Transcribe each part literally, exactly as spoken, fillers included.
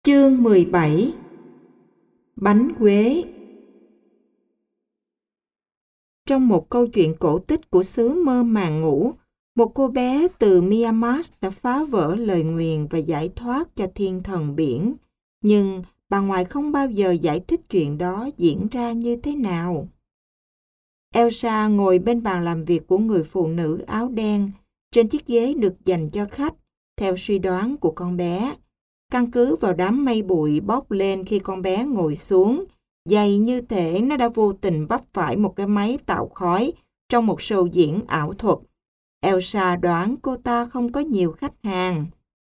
Chương mười bảy. Bánh quế. Trong một câu chuyện cổ tích của xứ mơ màng ngủ, một cô bé từ Myanmar đã phá vỡ lời nguyền và giải thoát cho thiên thần biển. Nhưng bà ngoại không bao giờ giải thích chuyện đó diễn ra như thế nào. Elsa ngồi bên bàn làm việc của người phụ nữ áo đen, trên chiếc ghế được dành cho khách, theo suy đoán của con bé. Căn cứ vào đám mây bụi bốc lên khi con bé ngồi xuống, dày như thể nó đã vô tình vấp phải một cái máy tạo khói trong một show diễn ảo thuật. Elsa đoán cô ta không có nhiều khách hàng.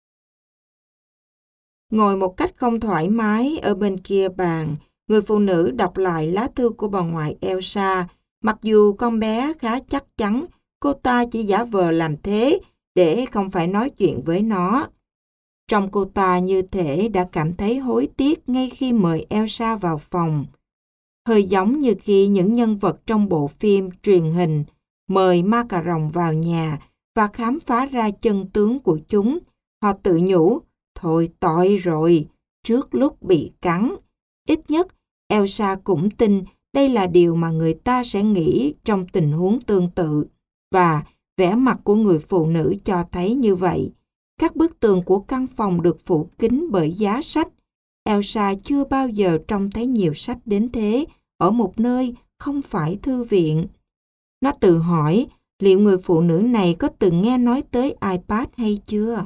Ngồi một cách không thoải mái ở bên kia bàn, người phụ nữ đọc lại lá thư của bà ngoại Elsa. Mặc dù con bé khá chắc chắn cô ta chỉ giả vờ làm thế để không phải nói chuyện với nó. Trong cô ta như thể đã cảm thấy hối tiếc ngay khi mời Elsa vào phòng. Hơi giống như khi những nhân vật trong bộ phim truyền hình mời ma cà rồng vào nhà và khám phá ra chân tướng của chúng. Họ tự nhủ, thôi tội rồi, trước lúc bị cắn. Ít nhất, Elsa cũng tin đây là điều mà người ta sẽ nghĩ trong tình huống tương tự. Và vẻ mặt của người phụ nữ cho thấy như vậy. Các bức tường của căn phòng được phủ kín bởi giá sách. Elsa chưa bao giờ trông thấy nhiều sách đến thế ở một nơi không phải thư viện. Nó tự hỏi liệu người phụ nữ này có từng nghe nói tới iPad hay chưa?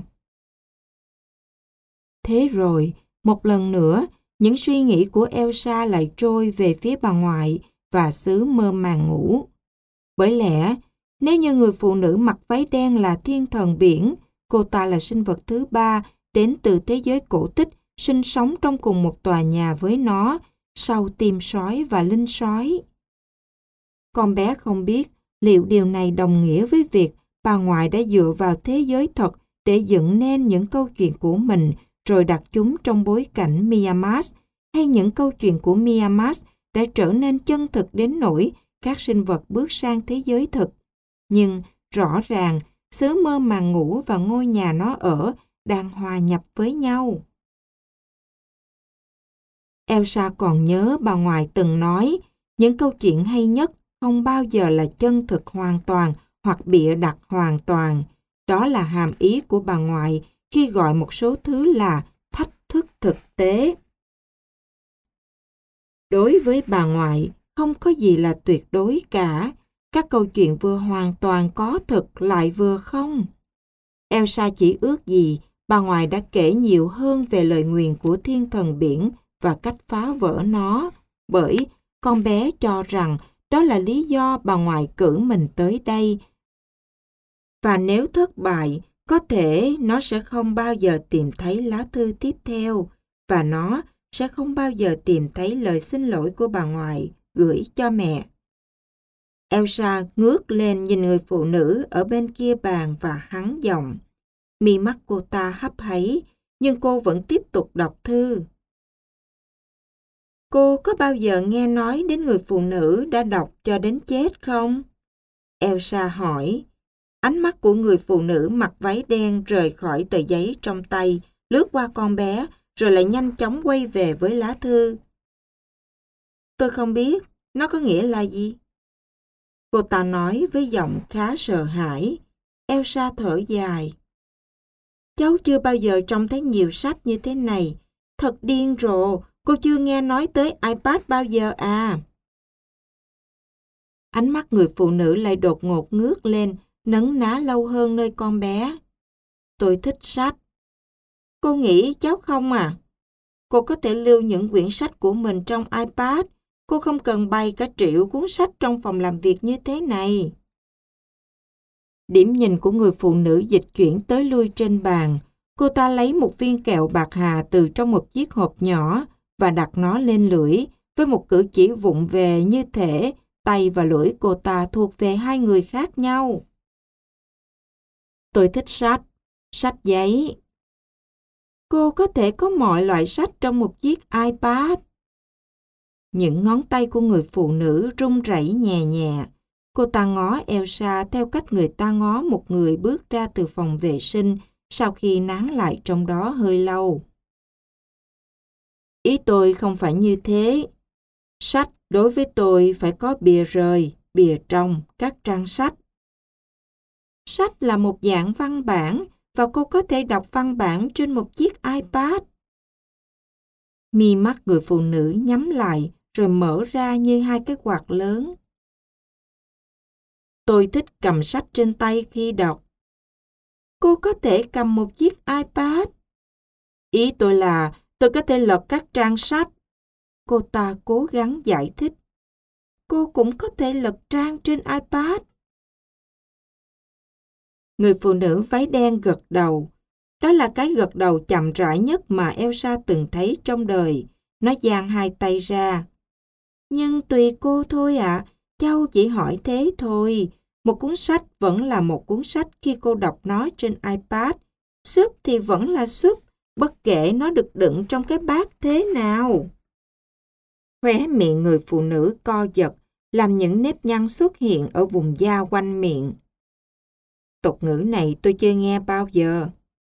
Thế rồi, một lần nữa, những suy nghĩ của Elsa lại trôi về phía bà ngoại và xứ mơ màng ngủ. Bởi lẽ, nếu như người phụ nữ mặc váy đen là thiên thần biển, cô ta là sinh vật thứ ba đến từ thế giới cổ tích, sinh sống trong cùng một tòa nhà với nó, sau tim sói và linh sói. Con bé không biết liệu điều này đồng nghĩa với việc bà ngoại đã dựa vào thế giới thật để dựng nên những câu chuyện của mình rồi đặt chúng trong bối cảnh Myanmar, hay những câu chuyện của Myanmar đã trở nên chân thực đến nỗi các sinh vật bước sang thế giới thực. Nhưng rõ ràng, xứ mơ màng ngủ và ngôi nhà nó ở đang hòa nhập với nhau. Elsa còn nhớ bà ngoại từng nói, những câu chuyện hay nhất không bao giờ là chân thực hoàn toàn hoặc bịa đặt hoàn toàn. Đó là hàm ý của bà ngoại khi gọi một số thứ là thách thức thực tế. Đối với bà ngoại, không có gì là tuyệt đối cả. Các câu chuyện vừa hoàn toàn có thực lại vừa không. Elsa chỉ ước gì bà ngoại đã kể nhiều hơn về lời nguyền của thiên thần biển và cách phá vỡ nó, bởi con bé cho rằng đó là lý do bà ngoại cử mình tới đây. Và nếu thất bại, có thể nó sẽ không bao giờ tìm thấy lá thư tiếp theo, và nó sẽ không bao giờ tìm thấy lời xin lỗi của bà ngoại gửi cho mẹ. Elsa ngước lên nhìn người phụ nữ ở bên kia bàn và hắng giọng. Mi mắt cô ta hấp háy, nhưng cô vẫn tiếp tục đọc thư. Cô có bao giờ nghe nói đến người phụ nữ đã đọc cho đến chết không? Elsa hỏi. Ánh mắt của người phụ nữ mặc váy đen rời khỏi tờ giấy trong tay, lướt qua con bé, rồi lại nhanh chóng quay về với lá thư. Tôi không biết, nó có nghĩa là gì? Cô ta nói với giọng khá sợ hãi. Elsa thở dài. Cháu chưa bao giờ trông thấy nhiều sách như thế này. Thật điên rồ, cô chưa nghe nói tới iPad bao giờ à? Ánh mắt người phụ nữ lại đột ngột ngước lên, nấn ná lâu hơn nơi con bé. Tôi thích sách. Cô nghĩ cháu không à? Cô có thể lưu những quyển sách của mình trong iPad. Cô không cần bày cả triệu cuốn sách trong phòng làm việc như thế này. Điểm nhìn của người phụ nữ dịch chuyển tới lui trên bàn. Cô ta lấy một viên kẹo bạc hà từ trong một chiếc hộp nhỏ và đặt nó lên lưỡi với một cử chỉ vụng về như thể tay và lưỡi cô ta thuộc về hai người khác nhau. Tôi thích sách, sách giấy. Cô có thể có mọi loại sách trong một chiếc iPad. Những ngón tay của người phụ nữ run rẩy nhẹ nhẹ. Cô ta ngó Elsa theo cách người ta ngó một người bước ra từ phòng vệ sinh sau khi nán lại trong đó hơi lâu. Ý tôi không phải như thế. Sách đối với tôi phải có bìa rời, bìa trong, các trang sách. Sách là một dạng văn bản và cô có thể đọc văn bản trên một chiếc iPad. Mi mắt người phụ nữ nhắm lại rồi mở ra như hai cái quạt lớn. Tôi thích cầm sách trên tay khi đọc. Cô có thể cầm một chiếc iPad. Ý tôi là tôi có thể lật các trang sách. Cô ta cố gắng giải thích. Cô cũng có thể lật trang trên iPad. Người phụ nữ váy đen gật đầu. Đó là cái gật đầu chậm rãi nhất mà Elsa từng thấy trong đời. Nó dang hai tay ra. Nhưng tùy cô thôi ạ, à. Cháu chỉ hỏi thế thôi. Một cuốn sách vẫn là một cuốn sách khi cô đọc nó trên iPad. Súp thì vẫn là súp, bất kể nó được đựng trong cái bát thế nào. Khóe miệng người phụ nữ co giật, làm những nếp nhăn xuất hiện ở vùng da quanh miệng. Tục ngữ này tôi chưa nghe bao giờ.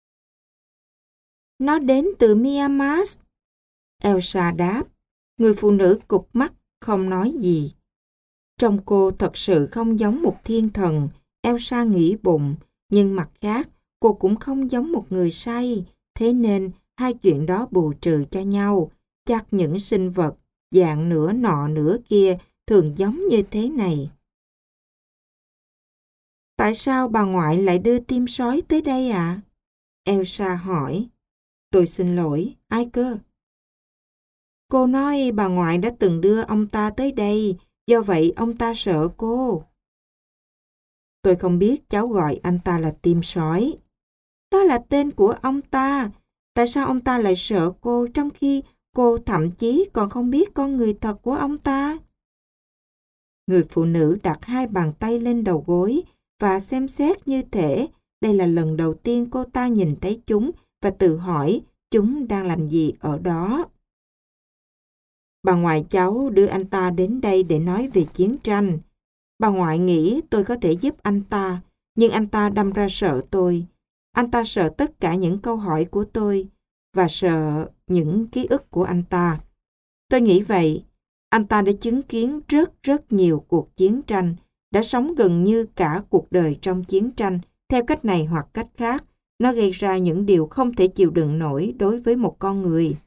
Nó đến từ Myanmar. Elsa đáp. Người phụ nữ cụp mắt, không nói gì. Trông cô thật sự không giống một thiên thần, Elsa nghĩ bụng, nhưng mặt khác, cô cũng không giống một người say, thế nên hai chuyện đó bù trừ cho nhau. Chắc những sinh vật, dạng nửa nọ nửa kia, thường giống như thế này. Tại sao bà ngoại lại đưa tim sói tới đây ạ? À? Elsa hỏi. Tôi xin lỗi, ai cơ? Cô nói bà ngoại đã từng đưa ông ta tới đây, do vậy ông ta sợ cô. Tôi không biết cháu gọi anh ta là tim sói. Đó là tên của ông ta. Tại sao ông ta lại sợ cô trong khi cô thậm chí còn không biết con người thật của ông ta? Người phụ nữ đặt hai bàn tay lên đầu gối và xem xét như thể đây là lần đầu tiên cô ta nhìn thấy chúng và tự hỏi chúng đang làm gì ở đó. Bà ngoại cháu đưa anh ta đến đây để nói về chiến tranh. Bà ngoại nghĩ tôi có thể giúp anh ta, nhưng anh ta đâm ra sợ tôi. Anh ta sợ tất cả những câu hỏi của tôi và sợ những ký ức của anh ta. Tôi nghĩ vậy. Anh ta đã chứng kiến rất rất nhiều cuộc chiến tranh, đã sống gần như cả cuộc đời trong chiến tranh. Theo cách này hoặc cách khác, nó gây ra những điều không thể chịu đựng nổi đối với một con người.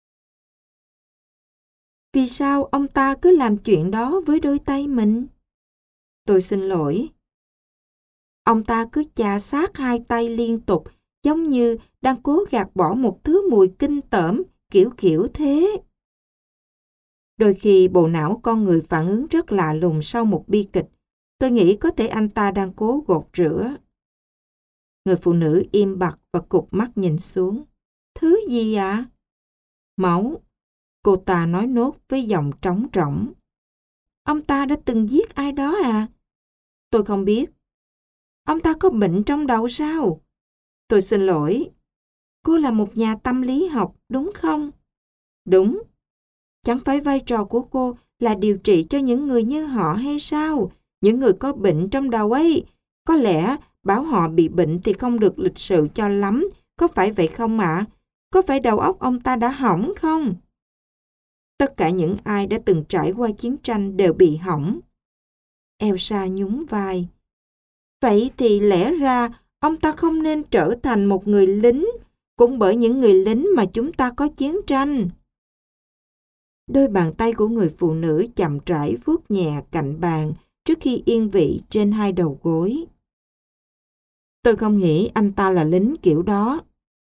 Vì sao ông ta cứ làm chuyện đó với đôi tay mình? Tôi xin lỗi. Ông ta cứ chà sát hai tay liên tục, giống như đang cố gạt bỏ một thứ mùi kinh tởm, kiểu kiểu thế. Đôi khi bộ não con người phản ứng rất lạ lùng sau một bi kịch. Tôi nghĩ có thể anh ta đang cố gột rửa. Người phụ nữ im bặt và cụp mắt nhìn xuống. Thứ gì ạ? À? Máu. Cô ta nói nốt với giọng trống rỗng. Ông ta đã từng giết ai đó à? Tôi không biết. Ông ta có bệnh trong đầu sao? Tôi xin lỗi. Cô là một nhà tâm lý học, đúng không? Đúng. Chẳng phải vai trò của cô là điều trị cho những người như họ hay sao? Những người có bệnh trong đầu ấy. Có lẽ bảo họ bị bệnh thì không được lịch sự cho lắm. Có phải vậy không ạ? À? Có phải đầu óc ông ta đã hỏng không? Tất cả những ai đã từng trải qua chiến tranh đều bị hỏng. Elsa nhún vai. Vậy thì lẽ ra ông ta không nên trở thành một người lính, cũng bởi những người lính mà chúng ta có chiến tranh. Đôi bàn tay của người phụ nữ chậm rãi vuốt nhẹ cạnh bàn trước khi yên vị trên hai đầu gối. Tôi không nghĩ anh ta là lính kiểu đó.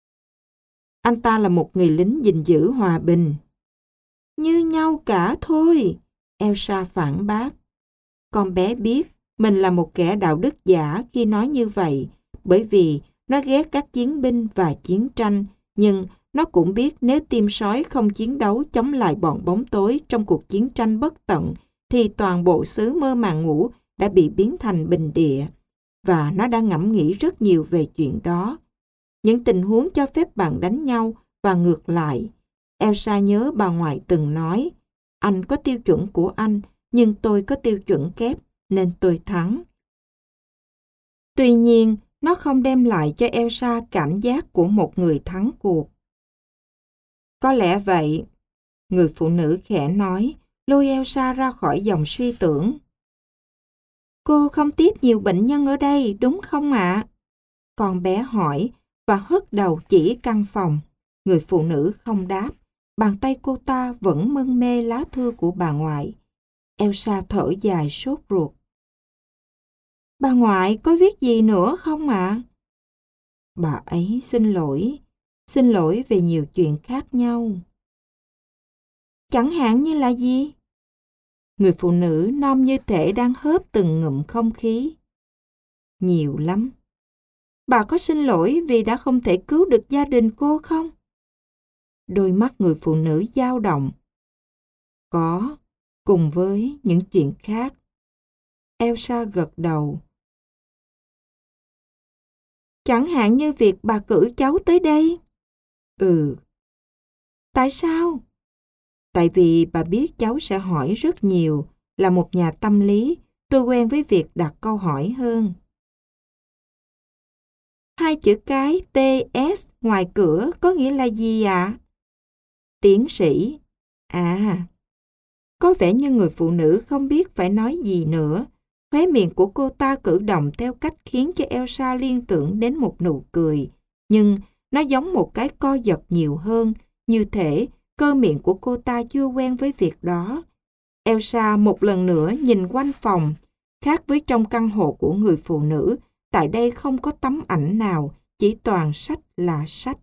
Anh ta là một người lính gìn giữ hòa bình. Như nhau cả thôi, Elsa phản bác. Con bé biết mình là một kẻ đạo đức giả khi nói như vậy, bởi vì nó ghét các chiến binh và chiến tranh, nhưng nó cũng biết nếu tim sói không chiến đấu chống lại bọn bóng tối trong cuộc chiến tranh bất tận, thì toàn bộ xứ mơ màng ngủ đã bị biến thành bình địa. Và nó đã ngẫm nghĩ rất nhiều về chuyện đó. Những tình huống cho phép bạn đánh nhau và ngược lại. Elsa nhớ bà ngoại từng nói, anh có tiêu chuẩn của anh, nhưng tôi có tiêu chuẩn kép, nên tôi thắng. Tuy nhiên, nó không đem lại cho Elsa cảm giác của một người thắng cuộc. Có lẽ vậy, Người phụ nữ khẽ nói, lôi Elsa ra khỏi dòng suy tưởng. Cô không tiếp nhiều bệnh nhân ở đây, đúng không ạ? Con bé hỏi và hất đầu chỉ căn phòng. Người phụ nữ không đáp. Bàn tay cô ta vẫn mân mê lá thư của bà ngoại. Elsa thở dài sốt ruột. Bà ngoại có viết gì nữa không ạ? Bà ấy xin lỗi. Xin lỗi về nhiều chuyện khác nhau. Chẳng hạn như là gì? Người phụ nữ non như thể đang hớp từng ngụm không khí. Nhiều lắm. Bà có xin lỗi vì đã không thể cứu được gia đình cô không? Đôi mắt người phụ nữ dao động. Có, cùng với những chuyện khác. Elsa gật đầu. Chẳng hạn như việc bà cử cháu tới đây. Ừ. Tại sao? Tại vì bà biết cháu sẽ hỏi rất nhiều. Là một nhà tâm lý, tôi quen với việc đặt câu hỏi hơn. Hai chữ cái T S ngoài cửa có nghĩa là gì ạ? Tiến sĩ. À, có vẻ như người phụ nữ không biết phải nói gì nữa. Khóe miệng của cô ta cử động theo cách khiến cho Elsa liên tưởng đến một nụ cười. Nhưng nó giống một cái co giật nhiều hơn, như thể cơ miệng của cô ta chưa quen với việc đó. Elsa một lần nữa nhìn quanh phòng. Khác với trong căn hộ của người phụ nữ, tại đây không có tấm ảnh nào, chỉ toàn sách là sách.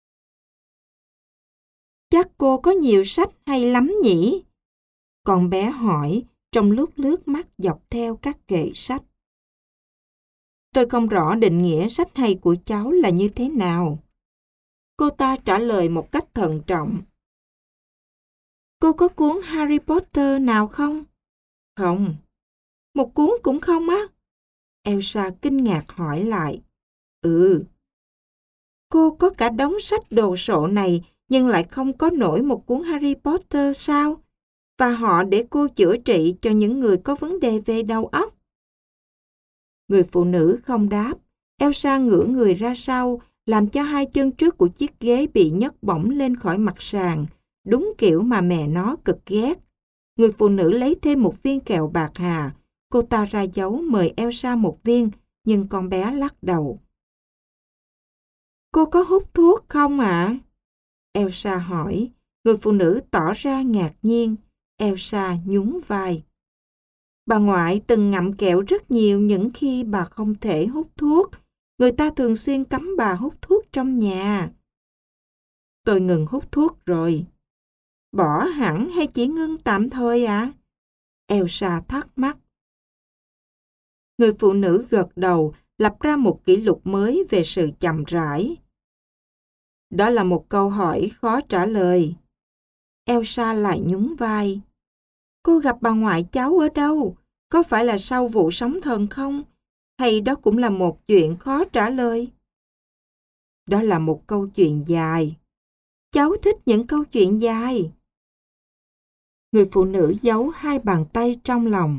Chắc cô có nhiều sách hay lắm nhỉ? Con bé hỏi trong lúc lướt mắt dọc theo các kệ sách. Tôi không rõ định nghĩa sách hay của cháu là như thế nào. Cô ta trả lời một cách thận trọng. Cô có cuốn Harry Potter nào không? Không. Một cuốn cũng không á? Elsa kinh ngạc hỏi lại. Ừ. Cô có cả đống sách đồ sộ này nhưng lại không có nổi một cuốn Harry Potter sao? Và họ để cô chữa trị cho những người có vấn đề về đầu óc. Người phụ nữ không đáp. Elsa ngửa người ra sau, làm cho hai chân trước của chiếc ghế bị nhấc bổng lên khỏi mặt sàn, đúng kiểu mà mẹ nó cực ghét. Người phụ nữ lấy thêm một viên kẹo bạc hà. Cô ta ra dấu mời Elsa một viên, nhưng con bé lắc đầu. Cô có hút thuốc không ạ? À? Elsa hỏi. Người phụ nữ tỏ ra ngạc nhiên. Elsa nhún vai. Bà ngoại từng ngậm kẹo rất nhiều những khi bà không thể hút thuốc. Người ta thường xuyên cấm bà hút thuốc trong nhà. Tôi ngừng hút thuốc rồi. Bỏ hẳn hay chỉ ngưng tạm thời ạ? À? Elsa thắc mắc. Người phụ nữ gật đầu, lập ra một kỷ lục mới về sự chậm rãi. Đó là một câu hỏi khó trả lời. Elsa lại nhún vai. Cô gặp bà ngoại cháu ở đâu? Có phải là sau vụ sóng thần không? Hay đó cũng là một chuyện khó trả lời? Đó là một câu chuyện dài. Cháu thích những câu chuyện dài. Người phụ nữ giấu hai bàn tay trong lòng.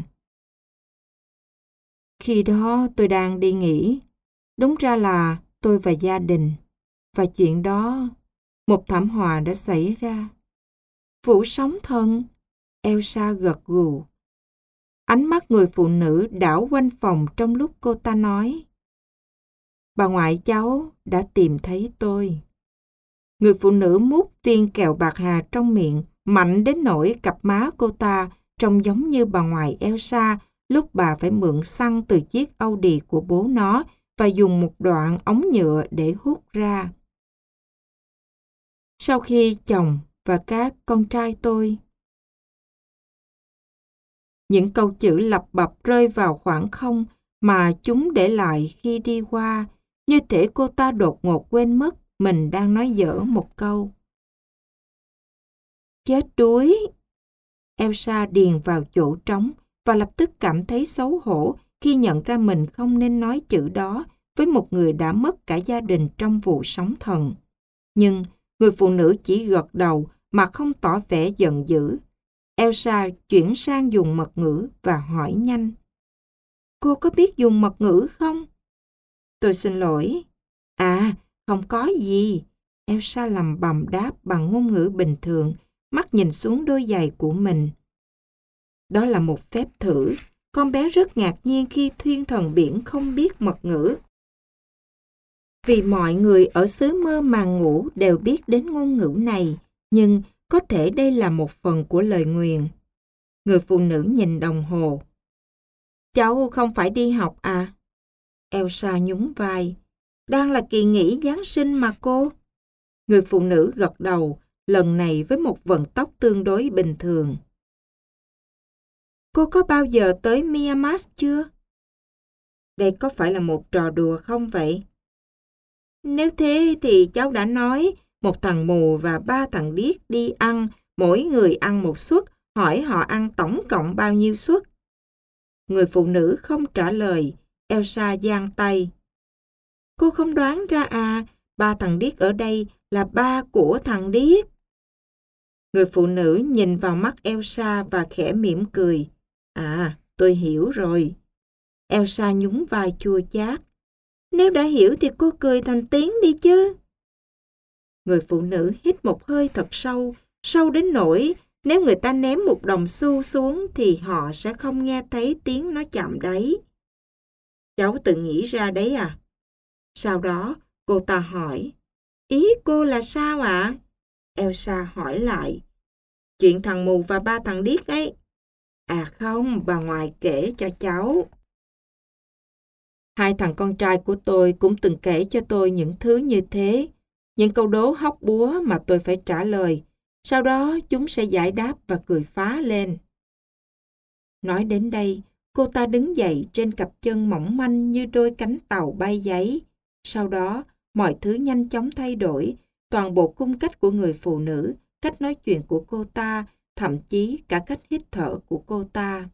Khi đó tôi đang đi nghỉ. Đúng ra là tôi và gia đình. Và chuyện đó, một thảm họa đã xảy ra. Vụ sóng thần. Elsa gật gù. Ánh mắt người phụ nữ đảo quanh phòng trong lúc cô ta nói. Bà ngoại cháu đã tìm thấy tôi. Người phụ nữ mút viên kẹo bạc hà trong miệng, mạnh đến nỗi cặp má cô ta trông giống như bà ngoại Elsa lúc bà phải mượn xăng từ chiếc Audi của bố nó và dùng một đoạn ống nhựa để hút ra. Sau khi chồng và các con trai tôi. Những câu chữ lặp bập rơi vào khoảng không mà chúng để lại khi đi qua, như thể cô ta đột ngột quên mất mình đang nói dở một câu. Chết đuối! Elsa điền vào chỗ trống và lập tức cảm thấy xấu hổ khi nhận ra mình không nên nói chữ đó với một người đã mất cả gia đình trong vụ sóng thần. Nhưng người phụ nữ chỉ gật đầu mà không tỏ vẻ giận dữ. Elsa chuyển sang dùng mật ngữ và hỏi nhanh. Cô có biết dùng mật ngữ không? Tôi xin lỗi. À, không có gì. Elsa lầm bầm đáp bằng ngôn ngữ bình thường mắt nhìn xuống đôi giày của mình. Đó là một phép thử. Con bé rất ngạc nhiên khi thiên thần biển không biết mật ngữ. Vì mọi người ở xứ mơ màng ngủ đều biết đến ngôn ngữ này, nhưng có thể đây là một phần của lời nguyền. Người phụ nữ nhìn đồng hồ. Cháu không phải đi học à? Elsa nhún vai. Đang là kỳ nghỉ Giáng sinh mà cô. Người phụ nữ gật đầu, lần này với một vận tóc tương đối bình thường. Cô có bao giờ tới Miamas chưa? Đây có phải là một trò đùa không vậy? Nếu thế thì cháu đã nói, một thằng mù và ba thằng điếc đi ăn, mỗi người ăn một suất, hỏi họ ăn tổng cộng bao nhiêu suất. Người phụ nữ không trả lời, Elsa giang tay. Cô không đoán ra à, ba thằng điếc ở đây là ba của thằng điếc. Người phụ nữ nhìn vào mắt Elsa và khẽ mỉm cười. À, tôi hiểu rồi. Elsa nhún vai chua chát. Nếu đã hiểu thì cô cười thành tiếng đi chứ. Người phụ nữ hít một hơi thật sâu, sâu đến nỗi nếu người ta ném một đồng xu xuống thì họ sẽ không nghe thấy tiếng nó chạm đáy. Cháu tự nghĩ ra đấy à? Sau đó, cô ta hỏi, ý cô là sao ạ? À? Elsa hỏi lại, chuyện thằng mù và ba thằng điếc ấy. À không, bà ngoại kể cho cháu. Hai thằng con trai của tôi cũng từng kể cho tôi những thứ như thế, những câu đố hóc búa mà tôi phải trả lời. Sau đó chúng sẽ giải đáp và cười phá lên. Nói đến đây, cô ta đứng dậy trên cặp chân mỏng manh như đôi cánh tàu bay giấy. Sau đó, mọi thứ nhanh chóng thay đổi, toàn bộ cung cách của người phụ nữ, cách nói chuyện của cô ta, thậm chí cả cách hít thở của cô ta.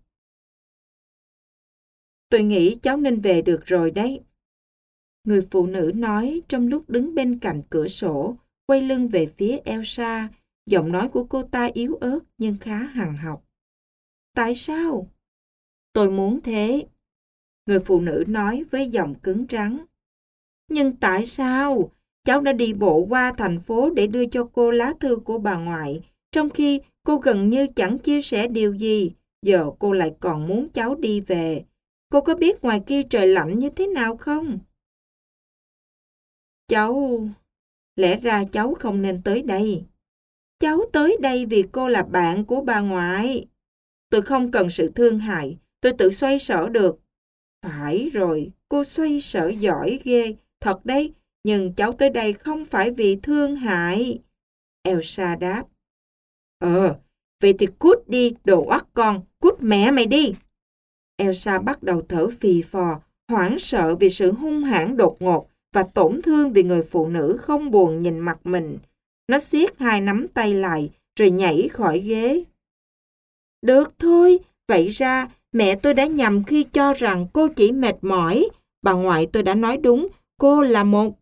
Tôi nghĩ cháu nên về được rồi đấy. Người phụ nữ nói trong lúc đứng bên cạnh cửa sổ, quay lưng về phía Elsa, giọng nói của cô ta yếu ớt nhưng khá hằn học. Tại sao? Tôi muốn thế. Người phụ nữ nói với giọng cứng rắn. Nhưng tại sao? Cháu đã đi bộ qua thành phố để đưa cho cô lá thư của bà ngoại, trong khi cô gần như chẳng chia sẻ điều gì. Giờ cô lại còn muốn cháu đi về. Cô có biết ngoài kia trời lạnh như thế nào không? Cháu... Lẽ ra cháu không nên tới đây. Cháu tới đây vì cô là bạn của bà ngoại. Tôi không cần sự thương hại, tôi tự xoay sở được. Phải rồi, cô xoay sở giỏi ghê, thật đấy, nhưng cháu tới đây không phải vì thương hại. Elsa đáp. Ờ, vậy thì cút đi, đồ oắt con, cút mẹ mày đi. Elsa bắt đầu thở phì phò, hoảng sợ vì sự hung hãn đột ngột và tổn thương vì người phụ nữ không buồn nhìn mặt mình. Nó siết hai nắm tay lại, rồi nhảy khỏi ghế. Được thôi, vậy ra mẹ tôi đã nhầm khi cho rằng cô chỉ mệt mỏi. Bà ngoại tôi đã nói đúng, cô là một...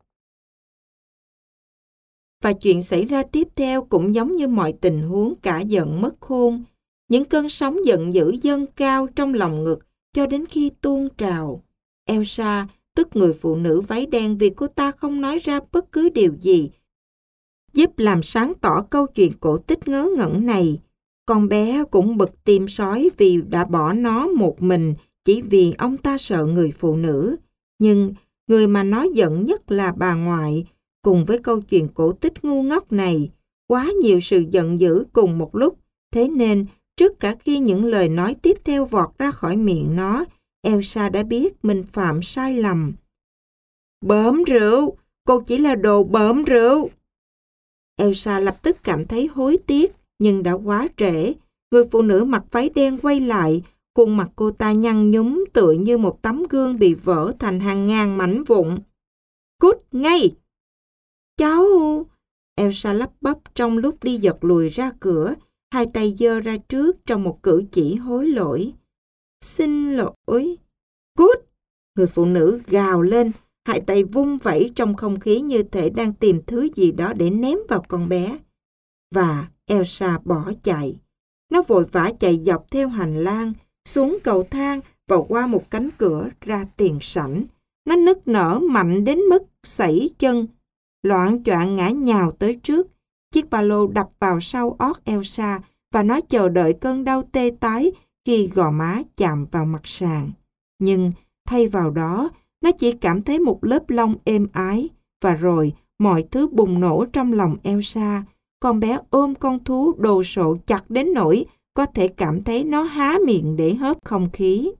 Và chuyện xảy ra tiếp theo cũng giống như mọi tình huống cả giận mất khôn. Những cơn sóng giận dữ dâng cao trong lòng ngực cho đến khi tuôn trào. Elsa, tức người phụ nữ váy đen vì cô ta không nói ra bất cứ điều gì, giúp làm sáng tỏ câu chuyện cổ tích ngớ ngẩn này. Con bé cũng bực tim sói vì đã bỏ nó một mình chỉ vì ông ta sợ người phụ nữ. Nhưng người mà nó giận nhất là bà ngoại. Cùng với câu chuyện cổ tích ngu ngốc này, quá nhiều sự giận dữ cùng một lúc. Thế nên, trước cả khi những lời nói tiếp theo vọt ra khỏi miệng nó, Elsa đã biết mình phạm sai lầm. Bỡm rượu! Cô chỉ là đồ bỡm rượu! Elsa lập tức cảm thấy hối tiếc, nhưng đã quá trễ. Người phụ nữ mặc váy đen quay lại, khuôn mặt cô ta nhăn nhúm tựa như một tấm gương bị vỡ thành hàng ngàn mảnh vụn. Cút ngay! Cháu! Elsa lắp bắp trong lúc đi giật lùi ra cửa, hai tay giơ ra trước trong một cử chỉ hối lỗi. Xin lỗi! Cút! Người phụ nữ gào lên, hai tay vung vẩy trong không khí như thể đang tìm thứ gì đó để ném vào con bé. Và Elsa bỏ chạy. Nó vội vã chạy dọc theo hành lang, xuống cầu thang và qua một cánh cửa ra tiền sảnh. Nó nức nở mạnh đến mức sẩy chân, loạng choạng ngã nhào tới trước. Chiếc ba lô đập vào sau ót Elsa và nó chờ đợi cơn đau tê tái khi gò má chạm vào mặt sàn. Nhưng thay vào đó, nó chỉ cảm thấy một lớp lông êm ái, và rồi mọi thứ bùng nổ trong lòng Elsa. Con bé ôm con thú đồ sộ chặt đến nỗi có thể cảm thấy nó há miệng để hớp không khí.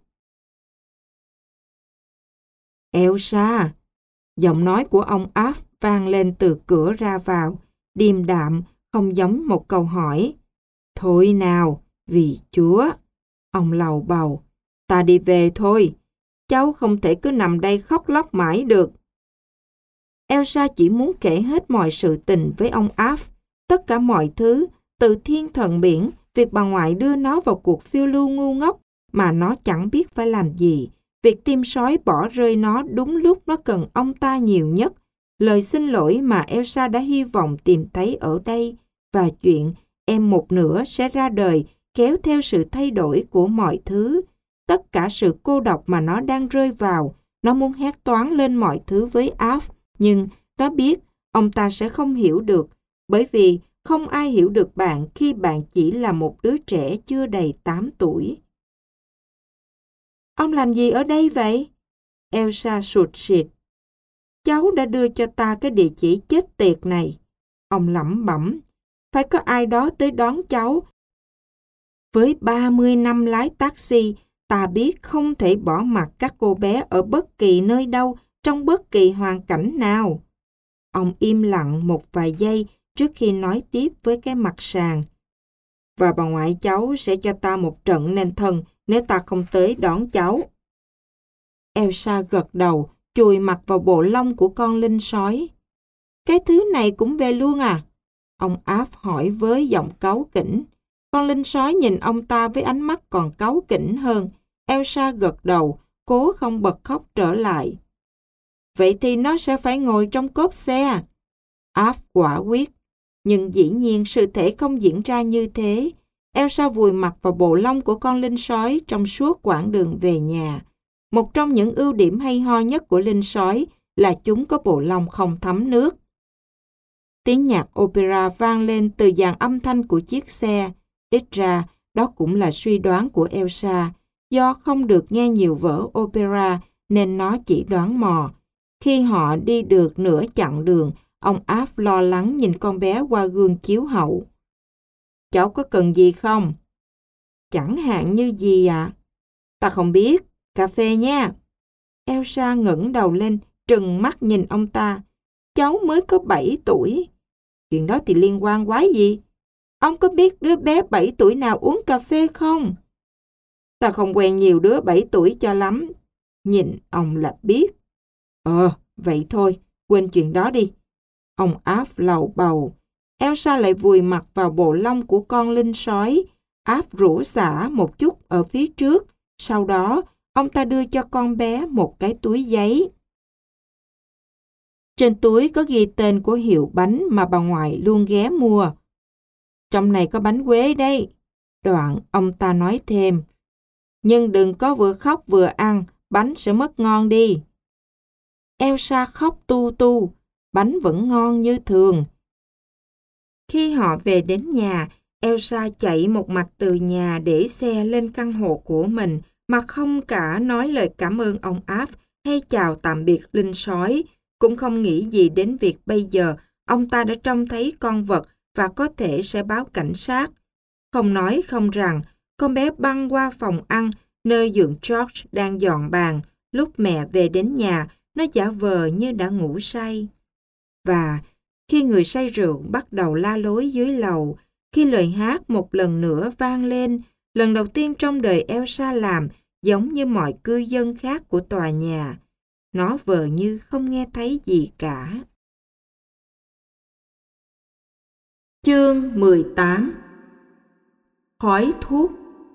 Elsa! Giọng nói của ông Alf vang lên từ cửa ra vào, điềm đạm, không giống một câu hỏi. Thôi nào, vì Chúa! Ông lầu bầu. Ta đi về thôi. Cháu không thể cứ nằm đây khóc lóc mãi được. Elsa chỉ muốn kể hết mọi sự tình với ông Alf. Tất cả mọi thứ, từ thiên thần biển, việc bà ngoại đưa nó vào cuộc phiêu lưu ngu ngốc mà nó chẳng biết phải làm gì, việc tim sói bỏ rơi nó đúng lúc nó cần ông ta nhiều nhất, lời xin lỗi mà Elsa đã hy vọng tìm thấy ở đây, và chuyện em một nửa sẽ ra đời kéo theo sự thay đổi của mọi thứ. Tất cả sự cô độc mà nó đang rơi vào, nó muốn hét toáng lên mọi thứ với Alf, nhưng nó biết ông ta sẽ không hiểu được, bởi vì không ai hiểu được bạn khi bạn chỉ là một đứa trẻ chưa đầy tám tuổi. Ông làm gì ở đây vậy? Elsa sụt sịt. Cháu đã đưa cho ta cái địa chỉ chết tiệt này. Ông lẩm bẩm. Phải có ai đó tới đón cháu. Với ba mươi năm lái taxi, ta biết không thể bỏ mặc các cô bé ở bất kỳ nơi đâu, trong bất kỳ hoàn cảnh nào. Ông im lặng một vài giây trước khi nói tiếp với cái mặt sàn. Và bà ngoại cháu sẽ cho ta một trận nên thân nếu ta không tới đón cháu. Elsa gật đầu, chùi mặt vào bộ lông của con linh sói. Cái thứ này cũng về luôn à? Ông Alf hỏi với giọng cáu kỉnh. Con linh sói nhìn ông ta với ánh mắt còn cáu kỉnh hơn. Elsa gật đầu, cố không bật khóc trở lại. Vậy thì nó sẽ phải ngồi trong cốp xe. Alf quả quyết. Nhưng dĩ nhiên sự thể không diễn ra như thế. Elsa vùi mặt vào bộ lông của con linh sói trong suốt quãng đường về nhà. Một trong những ưu điểm hay ho nhất của linh sói là chúng có bộ lông không thấm nước. Tiếng nhạc opera vang lên từ dàn âm thanh của chiếc xe. Ít ra, đó cũng là suy đoán của Elsa. Do không được nghe nhiều vở opera nên nó chỉ đoán mò. Khi họ đi được nửa chặng đường, ông Alf lo lắng nhìn con bé qua gương chiếu hậu. Cháu có cần gì không? Chẳng hạn như gì ạ? À? Ta không biết. Cà phê nha. Elsa ngẩng đầu lên, trừng mắt nhìn ông ta. Cháu mới có bảy tuổi. Chuyện đó thì liên quan quái gì? Ông có biết đứa bé bảy tuổi nào uống cà phê không? Ta không quen nhiều đứa bảy tuổi cho lắm. Nhìn ông là biết. Ờ, vậy thôi, quên chuyện đó đi. Ông Alf lầu bầu. Elsa lại vùi mặt vào bộ lông của con linh sói. Alf rũ xả một chút ở phía trước. Sau đó, ông ta đưa cho con bé một cái túi giấy. Trên túi có ghi tên của hiệu bánh mà bà ngoại luôn ghé mua. Trong này có bánh quế đây. Đoạn ông ta nói thêm. Nhưng đừng có vừa khóc vừa ăn, bánh sẽ mất ngon đi. Elsa khóc tu tu, bánh vẫn ngon như thường. Khi họ về đến nhà, Elsa chạy một mạch từ nhà để xe lên căn hộ của mình mà không cả nói lời cảm ơn ông Alf hay chào tạm biệt linh sói, cũng không nghĩ gì đến việc bây giờ ông ta đã trông thấy con vật và có thể sẽ báo cảnh sát. Không nói không rằng, con bé băng qua phòng ăn nơi dượng George đang dọn bàn. Lúc mẹ về đến nhà, nó giả vờ như đã ngủ say. Và khi người say rượu bắt đầu la lối dưới lầu, khi lời hát một lần nữa vang lên, lần đầu tiên trong đời Elsa làm giống như mọi cư dân khác của tòa nhà. Nó vờ như không nghe thấy gì cả. Chương mười tám. Khói thuốc.